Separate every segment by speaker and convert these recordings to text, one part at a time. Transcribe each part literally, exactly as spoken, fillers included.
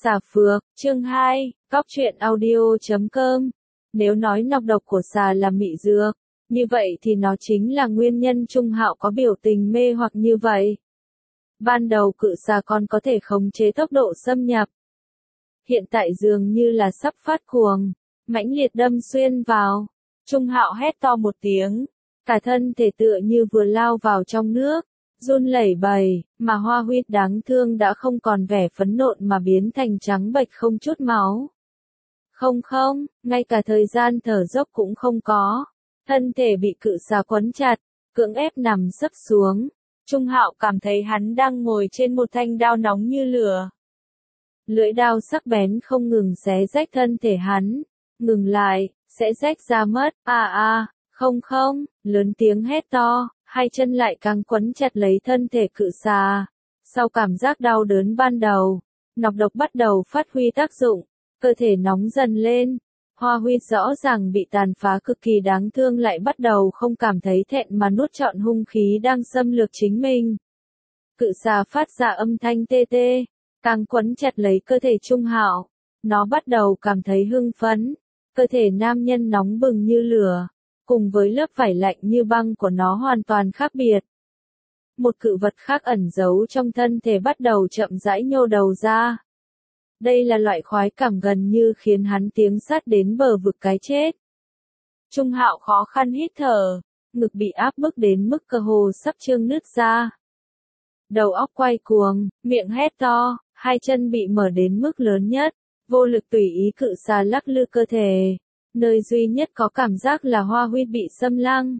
Speaker 1: Xà Phược, chương hai, Cóc truyện audio chấm com. Nếu nói nọc độc của xà là mị dược, như vậy thì nó chính là nguyên nhân Trung Hạo có biểu tình mê hoặc như vậy. Ban đầu cự xà còn có thể khống chế tốc độ xâm nhập. Hiện tại dường như là sắp phát cuồng, mãnh liệt đâm xuyên vào. Trung Hạo hét to một tiếng, cả thân thể tựa như vừa lao vào trong nước, run lẩy bẩy, mà Hoa Huyết đáng thương đã không còn vẻ phẫn nộ mà biến thành trắng bệch không chút máu. Không không, ngay cả thời gian thở dốc cũng không có. Thân thể bị cự xà quấn chặt, cưỡng ép nằm sấp xuống. Trung Hạo cảm thấy hắn đang ngồi trên một thanh đao nóng như lửa. Lưỡi đao sắc bén không ngừng xé rách thân thể hắn. Ngừng lại, sẽ rách ra mất. À à, không không, lớn tiếng hét to, hai chân lại càng quấn chặt lấy thân thể cự xà. Sau cảm giác đau đớn ban đầu, nọc độc bắt đầu phát huy tác dụng, cơ thể nóng dần lên. Hoa Huyết rõ ràng bị tàn phá cực kỳ đáng thương lại bắt đầu không cảm thấy thẹn mà nuốt trọn hung khí đang xâm lược chính mình. Cự xà phát ra âm thanh tê tê, càng quấn chặt lấy cơ thể Trung Hạo. Nó bắt đầu cảm thấy hưng phấn, cơ thể nam nhân nóng bừng như lửa, cùng với lớp vải lạnh như băng của nó hoàn toàn khác biệt. Một cự vật khác ẩn giấu trong thân thể bắt đầu chậm rãi nhô đầu ra. Đây là loại khoái cảm gần như khiến hắn tiến sát đến bờ vực cái chết. Trung Hạo khó khăn hít thở, ngực bị áp bức đến mức cơ hồ sắp trương nứt ra. Đầu óc quay cuồng, miệng hét to, hai chân bị mở đến mức lớn nhất, vô lực tùy ý cự xà lắc lư cơ thể. Nơi duy nhất có cảm giác là Hoa Huyết bị xâm lăng.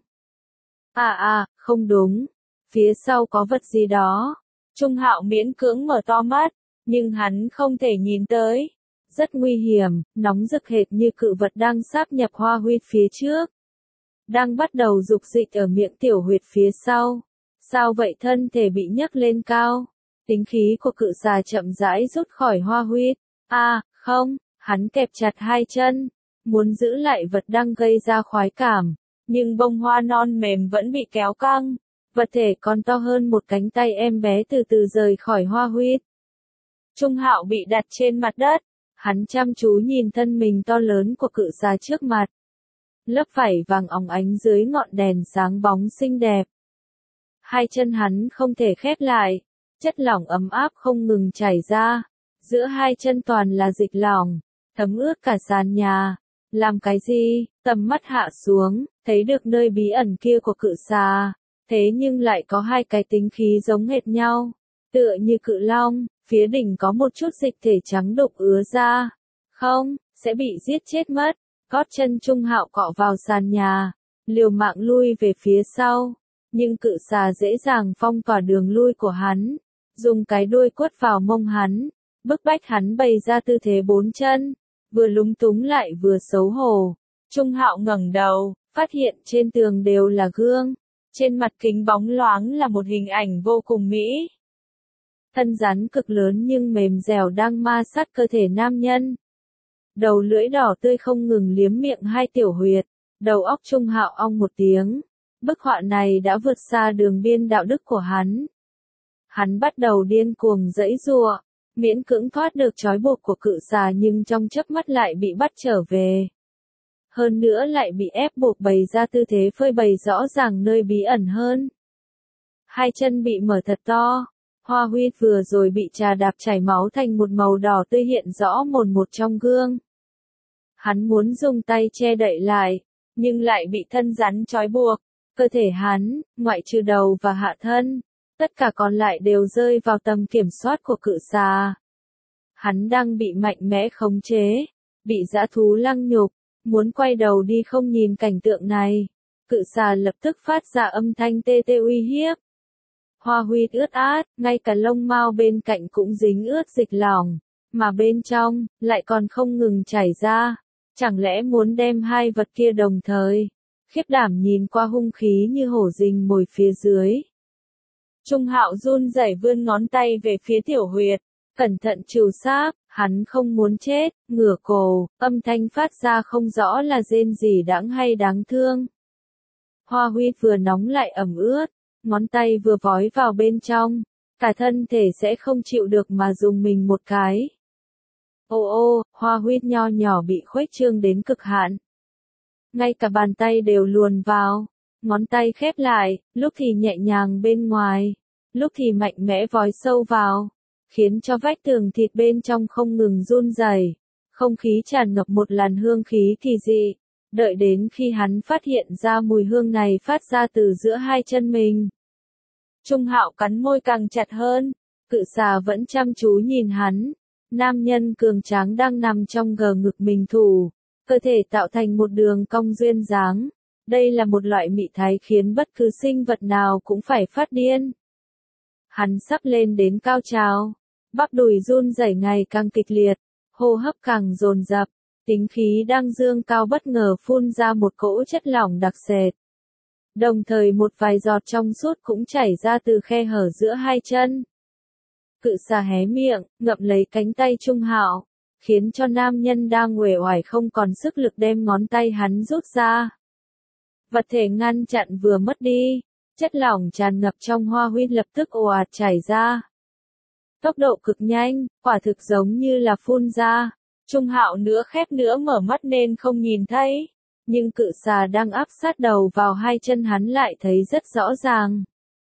Speaker 1: À à, không đúng. Phía sau có vật gì đó. Trung Hạo miễn cưỡng mở to mắt, nhưng hắn không thể nhìn tới. Rất nguy hiểm, nóng rực hệt như cự vật đang sáp nhập Hoa Huyết phía trước. Đang bắt đầu dục dịch ở miệng tiểu huyệt phía sau. Sao vậy, thân thể bị nhấc lên cao. Tính khí của cự xà chậm rãi rút khỏi Hoa Huyết. À, không, hắn kẹp chặt hai chân. Muốn giữ lại vật đang gây ra khoái cảm, nhưng bông hoa non mềm vẫn bị kéo căng. Vật thể còn to hơn một cánh tay em bé từ từ rời khỏi Hoa Huyết. Trung Hạo bị đặt trên mặt đất, hắn chăm chú nhìn thân mình to lớn của cự xà trước mặt. Lớp vảy vàng óng ánh dưới ngọn đèn sáng bóng xinh đẹp. Hai chân hắn không thể khép lại, chất lỏng ấm áp không ngừng chảy ra. Giữa hai chân toàn là dịch lỏng, thấm ướt cả sàn nhà. Làm cái gì? Tầm mắt hạ xuống, thấy được nơi bí ẩn kia của cự xà. Thế nhưng lại có hai cái tính khí giống hệt nhau. Tựa như cự long, phía đỉnh có một chút dịch thể trắng đục ứa ra. Không, sẽ bị giết chết mất. Gót chân Trung Hạo cọ vào sàn nhà, liều mạng lui về phía sau. Nhưng cự xà dễ dàng phong tỏa đường lui của hắn. Dùng cái đuôi quất vào mông hắn, bức bách hắn bày ra tư thế bốn chân. Vừa lúng túng lại vừa xấu hổ. Trung Hạo ngẩng đầu, phát hiện trên tường đều là gương. Trên mặt kính bóng loáng là một hình ảnh vô cùng mỹ. Thân rắn cực lớn nhưng mềm dẻo đang ma sát cơ thể nam nhân. Đầu lưỡi đỏ tươi không ngừng liếm miệng hai tiểu huyệt. Đầu óc Trung Hạo ong một tiếng. Bức họa này đã vượt xa đường biên đạo đức của hắn. Hắn bắt đầu điên cuồng giãy giụa. Miễn cưỡng thoát được trói buộc của cự xà nhưng trong chớp mắt lại bị bắt trở về. Hơn nữa lại bị ép buộc bày ra tư thế phơi bày rõ ràng nơi bí ẩn hơn. Hai chân bị mở thật to. Hoa Huyết vừa rồi bị trà đạp chảy máu thành một màu đỏ tươi hiện rõ mồn một trong gương. Hắn muốn dùng tay che đậy lại, nhưng lại bị thân rắn trói buộc. Cơ thể hắn, ngoại trừ đầu và hạ thân, tất cả còn lại đều rơi vào tầm kiểm soát của cự xà. Hắn đang bị mạnh mẽ khống chế, bị dã thú lăng nhục, muốn quay đầu đi không nhìn cảnh tượng này. Cự xà lập tức phát ra âm thanh tê tê uy hiếp. Hoa Huyết ướt át, ngay cả lông mao bên cạnh cũng dính ướt dịch lỏng, mà bên trong, lại còn không ngừng chảy ra. Chẳng lẽ muốn đem hai vật kia đồng thời? Khiếp đảm nhìn qua hung khí như hổ rình mồi phía dưới. Trung Hạo run rẩy vươn ngón tay về phía tiểu huyệt, cẩn thận trừ sáp, hắn không muốn chết, ngửa cổ, âm thanh phát ra không rõ là rên gì đáng hay đáng thương. Hoa Huyết vừa nóng lại ẩm ướt, ngón tay vừa vói vào bên trong, cả thân thể sẽ không chịu được mà dùng mình một cái. Ô ô, hoa huyết nho nhỏ bị khuếch trương đến cực hạn. Ngay cả bàn tay đều luồn vào, ngón tay khép lại, lúc thì nhẹ nhàng bên ngoài, lúc thì mạnh mẽ vói sâu vào, khiến cho vách tường thịt bên trong không ngừng run rẩy. Không khí tràn ngập một làn hương khí kỳ dị, đợi đến khi hắn phát hiện ra mùi hương này phát ra từ giữa hai chân mình. Trung Hạo cắn môi càng chặt hơn, cự xà vẫn chăm chú nhìn hắn. Nam nhân cường tráng đang nằm trong gờ ngực mình thủ, cơ thể tạo thành một đường cong duyên dáng. Đây là một loại mị thái khiến bất cứ sinh vật nào cũng phải phát điên. Hắn sắp lên đến cao trào, bắp đùi run rẩy ngày càng kịch liệt, hô hấp càng dồn dập, tính khí đang dương cao bất ngờ phun ra một cỗ chất lỏng đặc sệt. Đồng thời một vài giọt trong suốt cũng chảy ra từ khe hở giữa hai chân. Cự xà hé miệng, ngậm lấy cánh tay Trung Hạo, khiến cho nam nhân đang uể oải không còn sức lực đem ngón tay hắn rút ra. Vật thể ngăn chặn vừa mất đi, chất lỏng tràn ngập trong hoa huyết lập tức ồ ạt chảy ra. Tốc độ cực nhanh, quả thực giống như là phun ra. Trung Hạo nữa khép nữa mở mắt nên không nhìn thấy, nhưng cự xà đang áp sát đầu vào hai chân hắn lại thấy rất rõ ràng.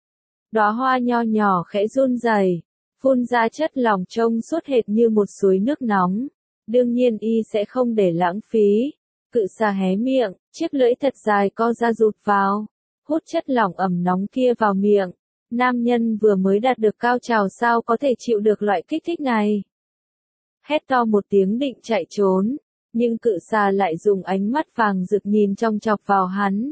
Speaker 1: Đóa hoa nho nhỏ khẽ run rẩy, phun ra chất lỏng trông suốt hệt như một suối nước nóng. Đương nhiên y sẽ không để lãng phí. Cự xà hé miệng, chiếc lưỡi thật dài co ra rụt vào, hút chất lỏng ẩm nóng kia vào miệng. Nam nhân vừa mới đạt được cao trào sao có thể chịu được loại kích thích này. Hét to một tiếng định chạy trốn, nhưng cự xà lại dùng ánh mắt vàng rực nhìn chòng chọc vào hắn,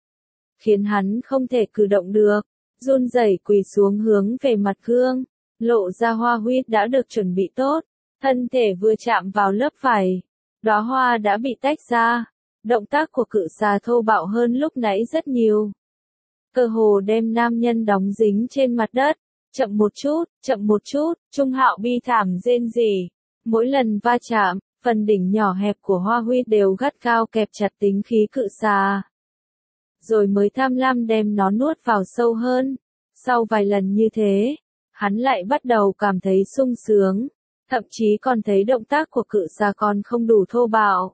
Speaker 1: khiến hắn không thể cử động được, run rẩy quỳ xuống hướng về mặt gương, lộ ra hoa huyết đã được chuẩn bị tốt, thân thể vừa chạm vào lớp vải, đóa hoa đã bị tách ra. Động tác của cự xà thô bạo hơn lúc nãy rất nhiều, cơ hồ đem nam nhân đóng dính trên mặt đất. Chậm một chút, chậm một chút, Trung Hạo bi thảm rên rỉ. Mỗi lần va chạm, phần đỉnh nhỏ hẹp của hoa huyết đều gắt gao kẹp chặt tính khí cự xà, rồi mới tham lam đem nó nuốt vào sâu hơn. Sau vài lần như thế, hắn lại bắt đầu cảm thấy sung sướng, thậm chí còn thấy động tác của cự xà còn không đủ thô bạo.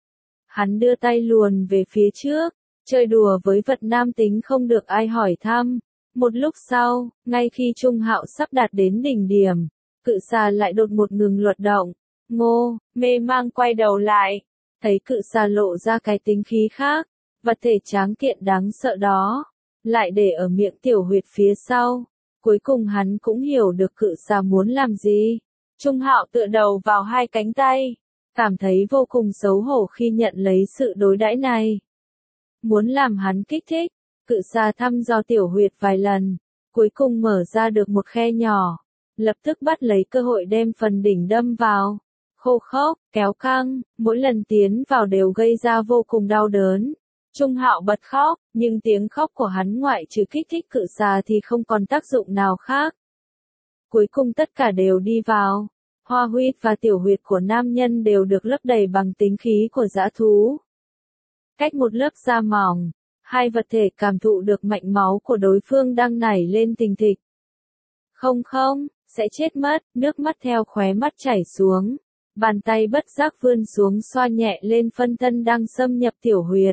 Speaker 1: Hắn đưa tay luồn về phía trước, chơi đùa với vật nam tính không được ai hỏi thăm. Một lúc sau, ngay khi Trung Hạo sắp đạt đến đỉnh điểm, cự xà lại đột một ngừng luật động. Ngô, mê mang quay đầu lại, thấy cự xà lộ ra cái tính khí khác, vật thể tráng kiện đáng sợ đó, lại để ở miệng tiểu huyệt phía sau. Cuối cùng hắn cũng hiểu được cự xà muốn làm gì. Trung Hạo tựa đầu vào hai cánh tay, cảm thấy vô cùng xấu hổ khi nhận lấy sự đối đãi này. Muốn làm hắn kích thích, cự xà thăm dò tiểu huyệt vài lần, cuối cùng mở ra được một khe nhỏ, lập tức bắt lấy cơ hội đem phần đỉnh đâm vào. Khô khốc, kéo căng, mỗi lần tiến vào đều gây ra vô cùng đau đớn. Trung Hạo bật khóc, nhưng tiếng khóc của hắn ngoại trừ kích thích cự xà thì không còn tác dụng nào khác. Cuối cùng tất cả đều đi vào. Hoa huyết và tiểu huyệt của nam nhân đều được lấp đầy bằng tính khí của dã thú. Cách một lớp da mỏng, hai vật thể cảm thụ được mạnh máu của đối phương đang nảy lên thình thịch. Không không, sẽ chết mất, nước mắt theo khóe mắt chảy xuống. Bàn tay bất giác vươn xuống xoa nhẹ lên phân thân đang xâm nhập tiểu huyệt.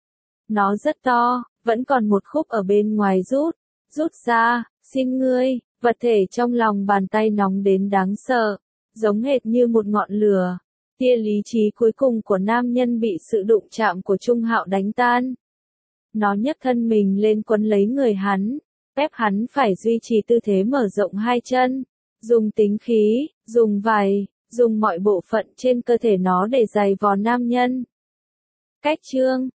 Speaker 1: Nó rất to, vẫn còn một khúc ở bên ngoài rút, rút ra, xin ngươi, vật thể trong lòng bàn tay nóng đến đáng sợ, giống hệt như một ngọn lửa. Tia lý trí cuối cùng của nam nhân bị sự đụng chạm của Trung Hạo đánh tan. Nó nhấc thân mình lên quấn lấy người hắn, ép hắn phải duy trì tư thế mở rộng hai chân, dùng tính khí, dùng vải, dùng mọi bộ phận trên cơ thể nó để giày vò nam nhân. Cách chương